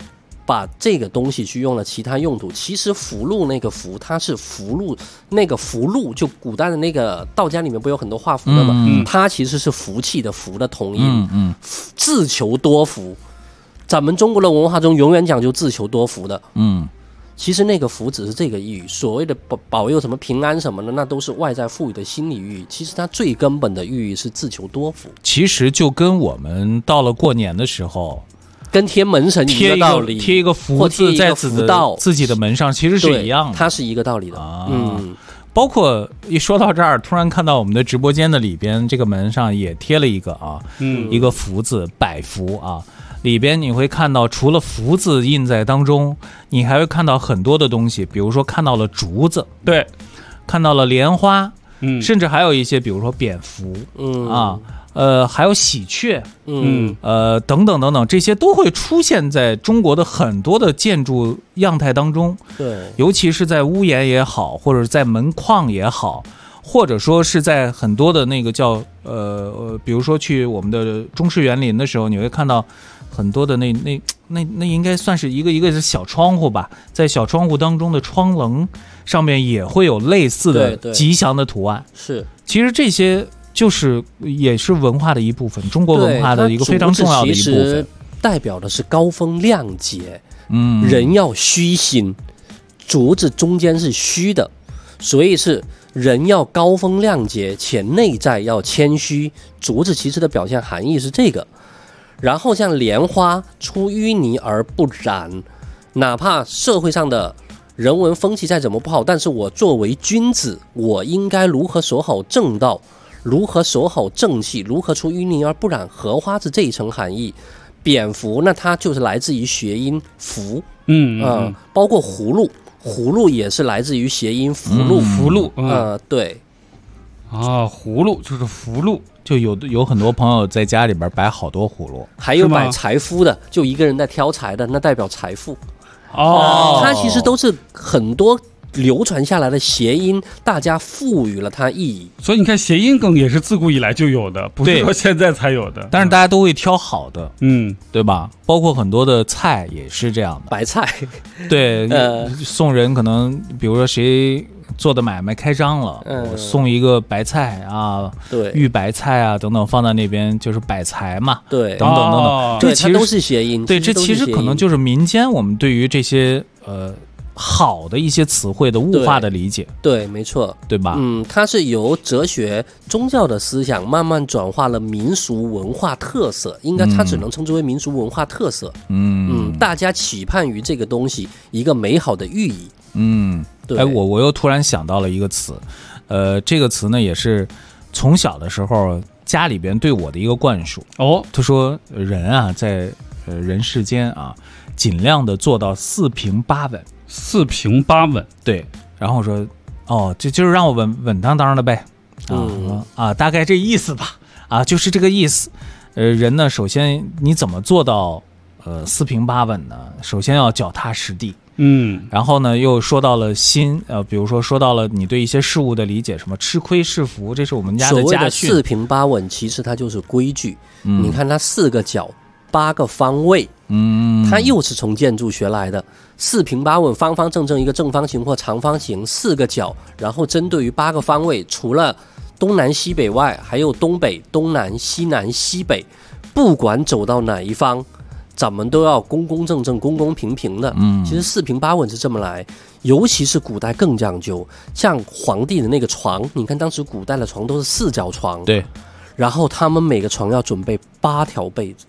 把这个东西去用了其他用途。其实福禄那个福，它是福禄，那个福禄就古代的那个道家里面不有很多画符的吗？它其实是福气的福的同音，自求多福。咱们中国的文化中永远讲究自求多福的，其实那个福只是这个寓意，所谓的保佑什么平安什么的，那都是外在赋予的心理寓意。其实它最根本的寓意是自求多福。 其实就跟我们到了过年的时候， 跟贴门神一个道理， 贴一个福字在自己的门上，其实是一样的， 它是一个道理的。 包括一说到这儿，突然看到我们的直播间的里边，这个门上也贴了一个一个福字，百福啊。里边你会看到，除了福字印在当中，你还会看到很多的东西，比如说看到了竹子， 对， 看到了莲花，甚至还有一些，比如说蝙蝠，还有喜鹊，等等等等，这些都会出现在中国的很多的建筑样态当中。 对， 尤其是在屋檐也好，或者在门框也好，或者说是在很多的那个叫比如说去我们的中式园林的时候，你会看到很多的那应该算是一个是小窗户吧，在小窗户当中的窗棱上面也会有类似的吉祥的图案。 是， 其实这些也是文化的一部分，中国文化的一个非常重要的一部分。 代表的是高风亮节，人要虚心，竹子中间是虚的，所以是人要高风亮节，且内在要谦虚。竹子其实的表现含义是这个。然后像莲花出淤泥而不染，哪怕社会上的人文风气再怎么不好，但是我作为君子，我应该如何守好正道，如何守好正气，如何出淤泥而不染。荷花是这一层含义。蝙蝠那它就是来自于谐音福，包括葫芦，葫芦也是来自于谐音福禄，对， 葫芦就是福禄。 就有很多朋友在家里边摆好多葫芦， 还有摆财夫的，就一个人在挑财的，那代表财富。它其实都是很多流传下来的谐音，大家赋予了它意义。 所以你看，谐音梗也是自古以来就有的，不是说现在才有的。 但是大家都会挑好的，对吧？包括很多的菜也是这样的， 白菜， 对，送人可能比如说谁做的买卖开张了，送一个白菜啊， 对， 玉白菜啊等等，放在那边就是摆财嘛， 对， 等等等等， 这其实都是谐音。 对，这其实可能就是民间我们对于这些好的一些词汇的物化的理解。 对，没错， 对吧？ 它是由哲学、宗教的思想慢慢转化了民俗文化特色，应该它只能称之为民俗文化特色。大家期盼于这个东西一个美好的寓意。对， 我又突然想到了一个词，这个词呢也是从小的时候家里边对我的一个灌输。他说人啊，在人世间啊，尽量的做到四平八稳。 四平八稳， 对。然后我说，这就是让我稳当当的呗，大概这意思吧，就是这个意思。人呢，首先你怎么做到四平八稳呢？首先要脚踏实地。然后呢，又说到了心，比如说到了你对一些事物的理解，什么吃亏是福，这是我们家的家训。 所谓的四平八稳，其实它就是规矩。你看它4个角，8个方位，它又是从建筑学来的。四平八稳，方方正正一个正方形或长方形，4个角，然后针对于8个方位，除了东南西北外，还有东北、东南、西南、西北，不管走到哪一方，咱们都要公公正正、公公平平的。其实四平八稳是这么来，尤其是古代更讲究，像皇帝的那个床，你看当时古代的床都是4角床， 对， 然后他们每个床要准备8条被子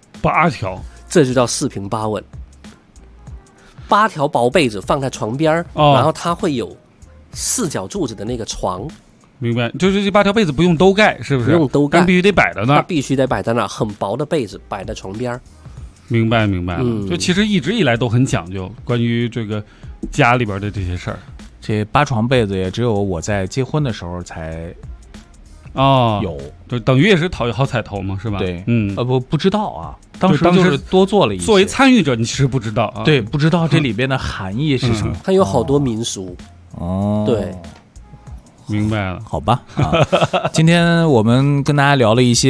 ，8条， 这就叫四平八稳。8条薄被子放在床边，然后它会有4角柱子的那个床。 明白，就是这8条被子不用兜盖，是不是？ 不用兜盖， 但必须得摆在那儿。 它必须得摆在那儿，很薄的被子摆在床边。 明白了。就其实一直以来都很讲究，关于这个家里边的这些事儿。 这8床被子也只有我在结婚的时候才有， 就等于也是好彩头嘛，是吧？ 对，不知道啊。当时就是多做了一些。 作为参与者，你其实不知道啊。 对，不知道这里边的含义是什么。 它有好多民俗。对。 明白了， 好吧。今天我们跟大家聊了一些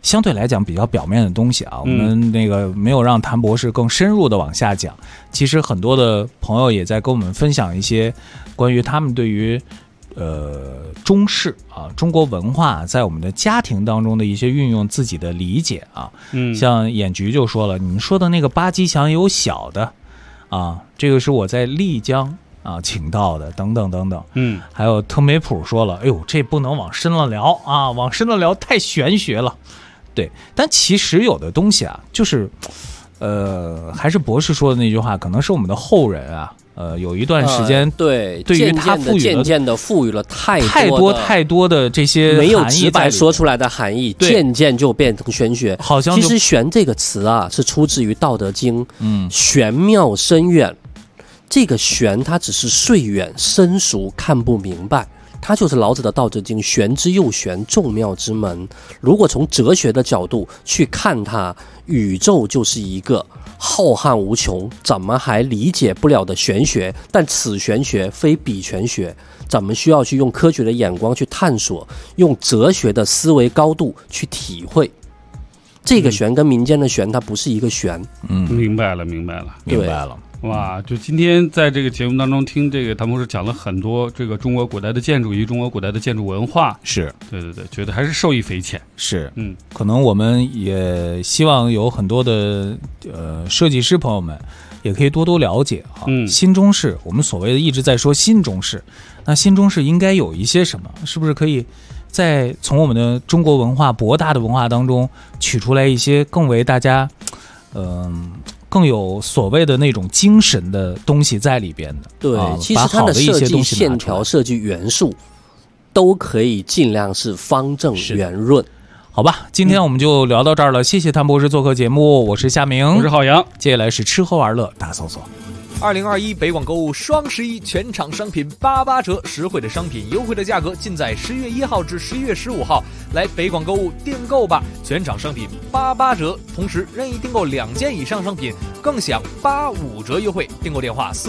相对来讲比较表面的东西啊，我们那个没有让谭博士更深入的往下讲。其实很多的朋友也在跟我们分享一些关于他们对于中式啊中国文化在我们的家庭当中的一些运用自己的理解啊。像眼菊就说了，你们说的那个八吉祥有小的啊，这个是我在丽江啊请到的，等等等等。还有特美普说了，哎呦，这不能往深了聊啊，往深了聊太玄学了。对，但其实有的东西啊，就是还是博士说的那句话，可能是我们的后人啊，有一段时间对于他渐渐的赋予了太多的这些没有直白说出来的含义，渐渐就变成玄学。 好像其实玄这个词啊，是出自于《道德经》，玄妙深远。这个玄它只是睡远生熟，看不明白。它就是老子的《道德经》，玄之又玄，众妙之门。如果从哲学的角度去看它，宇宙就是一个浩瀚无穷，怎么还理解不了的玄学？但此玄学非彼玄学，咱们需要去用科学的眼光去探索，用哲学的思维高度去体会。这个玄跟民间的玄，它不是一个玄。 明白了。哇，就今天在这个节目当中听这个谭博士讲了很多这个中国古代的建筑以及中国古代的建筑文化， 是对，觉得还是受益匪浅。 是，可能我们也希望有很多的设计师朋友们也可以多多了解啊。新中式，我们所谓的一直在说新中式，那新中式应该有一些什么？是不是可以在从我们的中国文化博大的文化当中取出来一些更为大家更有所谓的那种精神的东西在里边的？对， 其实它的设计线条、设计元素都可以尽量是方正圆润。 好吧，今天我们就聊到这儿了，谢谢谭博士做客节目，我是夏明， 我是郝阳， 接下来是吃喝玩乐大搜索。 2021北广购物双11全场商品88折，实惠的商品，优惠的价格，尽在10月1号至11月15号，来北广购物订购吧！全场商品88折，同时任意订购2件以上商品更享85折优惠。订购电话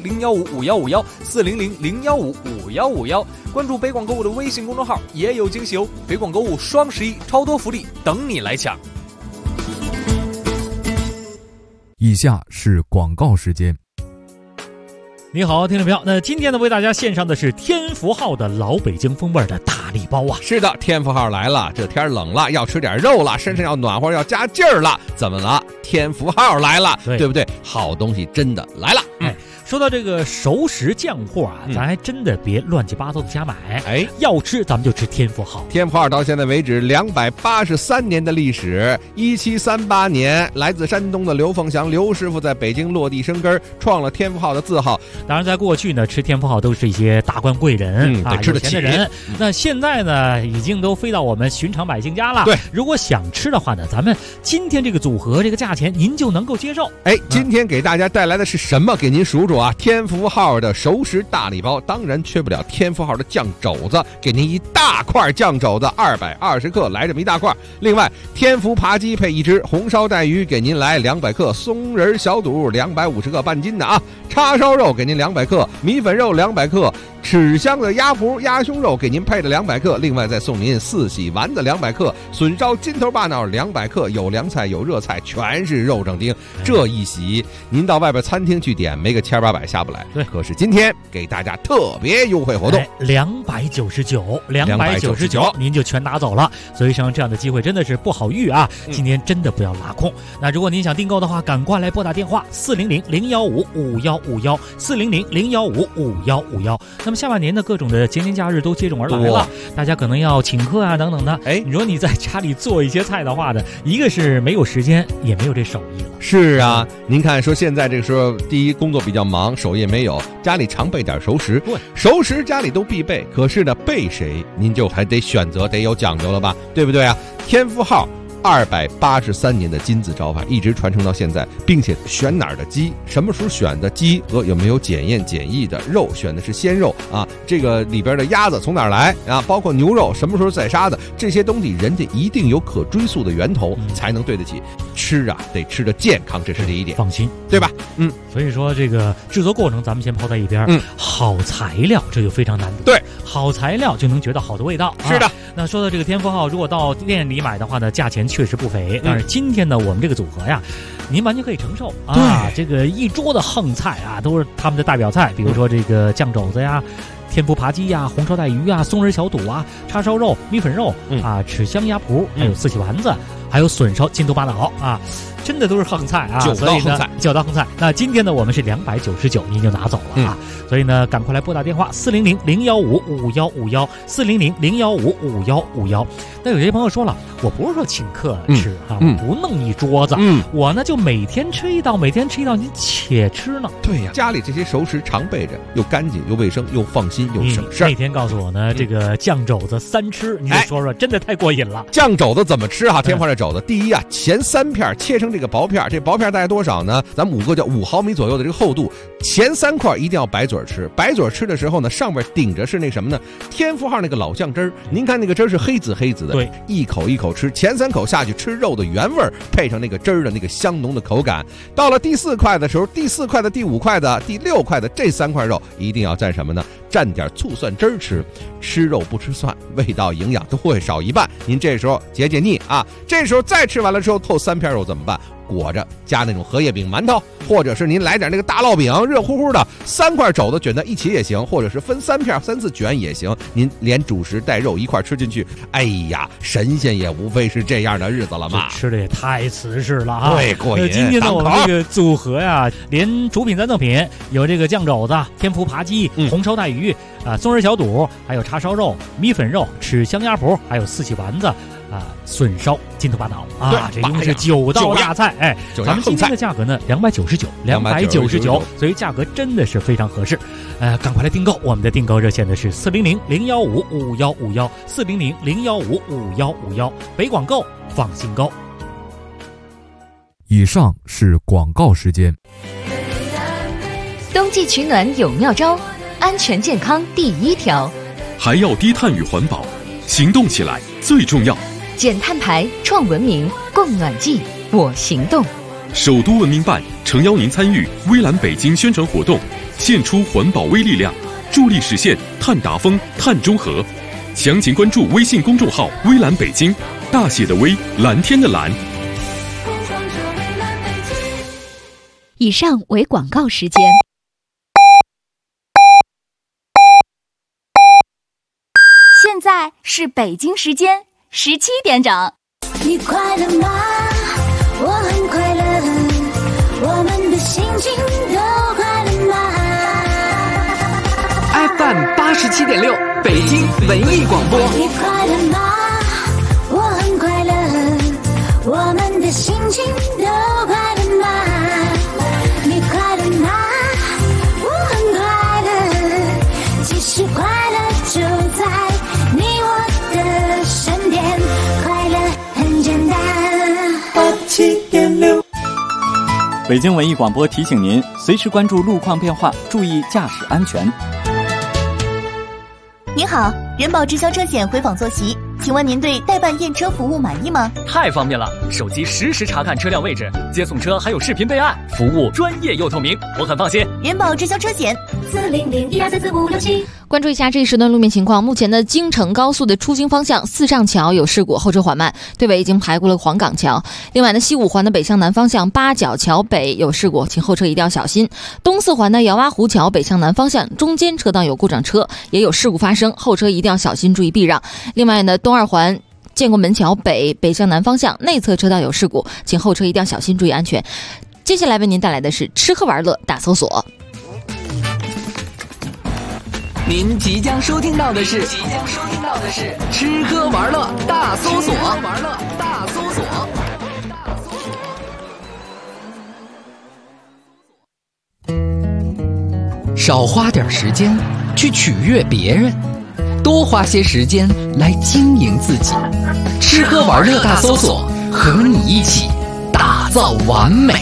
400-015-5151，400-015-5151，关注北广购物的微信公众号，也有惊喜哦！北广购物双11超多福利等你来抢。 以下是广告时间。 你好，听众朋友，那今天呢为大家献上的是天福号的老北京风味的大礼包啊！ 是的，天福号来了，这天冷了，要吃点肉了，身上要暖和，要加劲儿了，怎么了？天福号来了，对不对？好东西真的来了。 说到这个熟食酱货啊，咱还真的别乱七八糟的瞎买。要吃咱们就吃天福号。 天福号到现在为止283年的历史。1738年，来自山东的刘凤祥刘师傅在北京落地生根，创了天福号的字号。 当然，在过去呢，吃天福号都是一些达官贵人吃得起有钱的人。那现在呢，已经都飞到我们寻常百姓家了。 对， 如果想吃的话呢，咱们今天这个组合，这个价钱您就能够接受。 今天给大家带来的是什么？给您数数啊！天福号的熟食大礼包，当然缺不了天福号的酱肘子，给您一大块酱肘子220克，来这么一大块。另外，天福扒鸡配一只红烧带鱼，给您来200克，松仁小肚250克，半斤的啊。叉烧肉给您200克，米粉肉200克，豉香的鸭脯鸭胸肉给您配的200克，另外再送您四喜丸子200克，笋烧金头巴脑200克，有凉菜有热菜，全是肉正丁。这一喜您到外边餐厅去点，没个1800下不来。 对， 可是今天给大家特别优惠活动 ，299，您就全拿走了。所以像这样的机会真的是不好遇啊！今天真的不要拉空。那如果您想订购的话，赶快来拨打电话400-015-5151，400-015-5151。那么下半年的各种的节年假日都接踵而来了，大家可能要请客啊等等的。你说你在家里做一些菜的话呢，一个是没有时间，也没有这手艺了。 是啊，您看说现在这个时候，第一工作比较忙，手艺没有，家里常备点熟食。 对， 熟食家里都必备，可是呢，备谁您就还得选择，得有讲究了吧，对不对啊？天福号283年的金字招牌一直传承到现在，并且选哪儿的鸡，什么时候选的鸡和有没有检验检疫的肉，选的是鲜肉啊，这个里边的鸭子从哪儿来啊，包括牛肉什么时候宰杀的，这些东西人家一定有可追溯的源头，才能对得起。吃啊得吃的健康，这是第一点， 放心， 对吧？ 所以说这个制作过程咱们先抛在一边。好材料这就非常难得。 对， 好材料就能觉得好的味道。 是的。 那说到这个天福号，如果到店里买的话呢，价钱确实不菲。但是今天呢，我们这个组合呀，您完全可以承受啊。这个一桌的横菜啊，都是他们的代表菜，比如说这个酱肘子呀、天福扒鸡呀、红烧带鱼啊、松仁小肚啊、叉烧肉、米粉肉啊、豉香鸭脯，还有四喜丸子，还有笋烧金头巴脑啊。真的都是横菜啊，所以呢，9道横菜。那今天呢，我们是299，您就拿走了啊。所以呢，赶快来拨打电话400-015-5151，400-015-5151。那有些朋友说了，我不是说请客吃啊，我不弄一桌子，我呢就每天吃一道，每天吃一道，你且吃呢。 对呀，家里这些熟食常备着，又干净又卫生又放心又省事。 那天告诉我呢，这个酱肘子3吃，你就说说，真的太过瘾了。 酱肘子怎么吃哈？天福这肘子，第一啊，前3片切成这个薄片，这薄片大概多少呢？咱们5个叫5毫米左右的这个厚度，前3块一定要白嘴吃。白嘴吃的时候呢，上面顶着是那什么呢？天福号那个老酱汁儿。您看那个汁儿是黑紫的， 对， 一口一口吃，前3口下去吃肉的原味儿，配上那个汁儿的那个香浓的口感。到了第4块的时候，第4块的、第5块的、第6块的这3块肉一定要蘸什么呢？蘸点醋蒜汁儿吃。吃肉不吃蒜，味道营养都会少一半。您这时候解解腻啊。这时候再吃完了之后，后3片肉怎么办？裹着加那种荷叶饼馒头，或者是您来点那个大烙饼，热乎乎的，3块肘子卷在一起也行，或者是分3片3次卷也行。您连主食带肉一块吃进去，哎呀，神仙也无非是这样的日子了嘛。 吃的也太瓷实了啊！ 对，过瘾。 今天呢，我们这个组合呀，连主品3赠品，有这个酱肘子、天福扒鸡、红烧带鱼啊、松仁小肚，还有叉烧肉、米粉肉、豉香鸭脯，还有四喜丸子啊、笋烧金头巴脑啊，这一共是9道大菜。哎，咱们今天的价格呢299，所以价格真的是非常合适。赶快来订购，我们的订购热线呢是400-015-5151，400-015-5151，北广购，放心购。 以上是广告时间。 冬季取暖有妙招，安全健康第1条， 还要低碳与环保，行动起来最重要。 减碳排，创文明，供暖季，我行动。 首都文明办诚邀您参与微蓝北京宣传活动，献出环保微力量，助力实现碳达峰、碳中和。详情关注微信公众号“微蓝北京”，大写的微，蓝天的蓝。 以上为广告时间。现在是北京时间17点整。 你快乐吗？我很快乐，我们的心情都快乐吗 ？FM 87.6，北京文艺广播。 你快乐吗？我很快乐，我们的心情都快乐吗？你快乐吗？我很快乐，其实快乐就在你我的身边，快乐很简单。87.6， 北京文艺广播提醒您，随时关注路况变化，注意驾驶安全。 您好，人保直销车险回访坐席，请问您对代办验车服务满意吗？ 太方便了，手机实时查看车辆位置，接送车还有视频备案，服务专业又透明，我很放心。 人保直销车险400-1234567。 关注一下这一时段路面情况。目前的京承高速的出京方向四上桥有事故，后车缓慢，队尾已经排过了黄岗桥。另外呢，西五环的北向南方向八角桥北有事故，请后车一定要小心。东四环的姚洼湖桥北向南方向中间车道有故障车，也有事故发生，后车一定要小心，注意避让。另外呢，东二环建国门桥北向南方向内侧车道有事故，请后车一定要小心，注意安全。接下来为您带来的是吃喝玩乐大搜索。 您即将收听到的是吃喝玩乐大搜索。少花点时间去取悦别人，多花些时间来经营自己。吃喝玩乐大搜索，和你一起打造完美。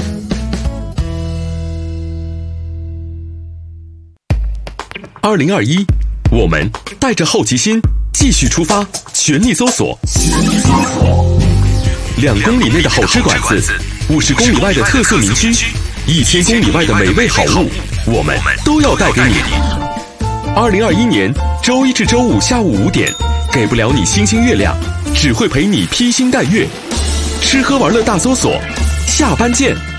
2021，我们带着好奇心继续出发，全力搜索。2公里内的好吃馆子，50公里外的特色名区，1000公里外的美味好物，我们都要带给你。2021年周一至周五下午5点， 给不了你星星月亮，只会陪你披星戴月。吃喝玩乐大搜索，下班见。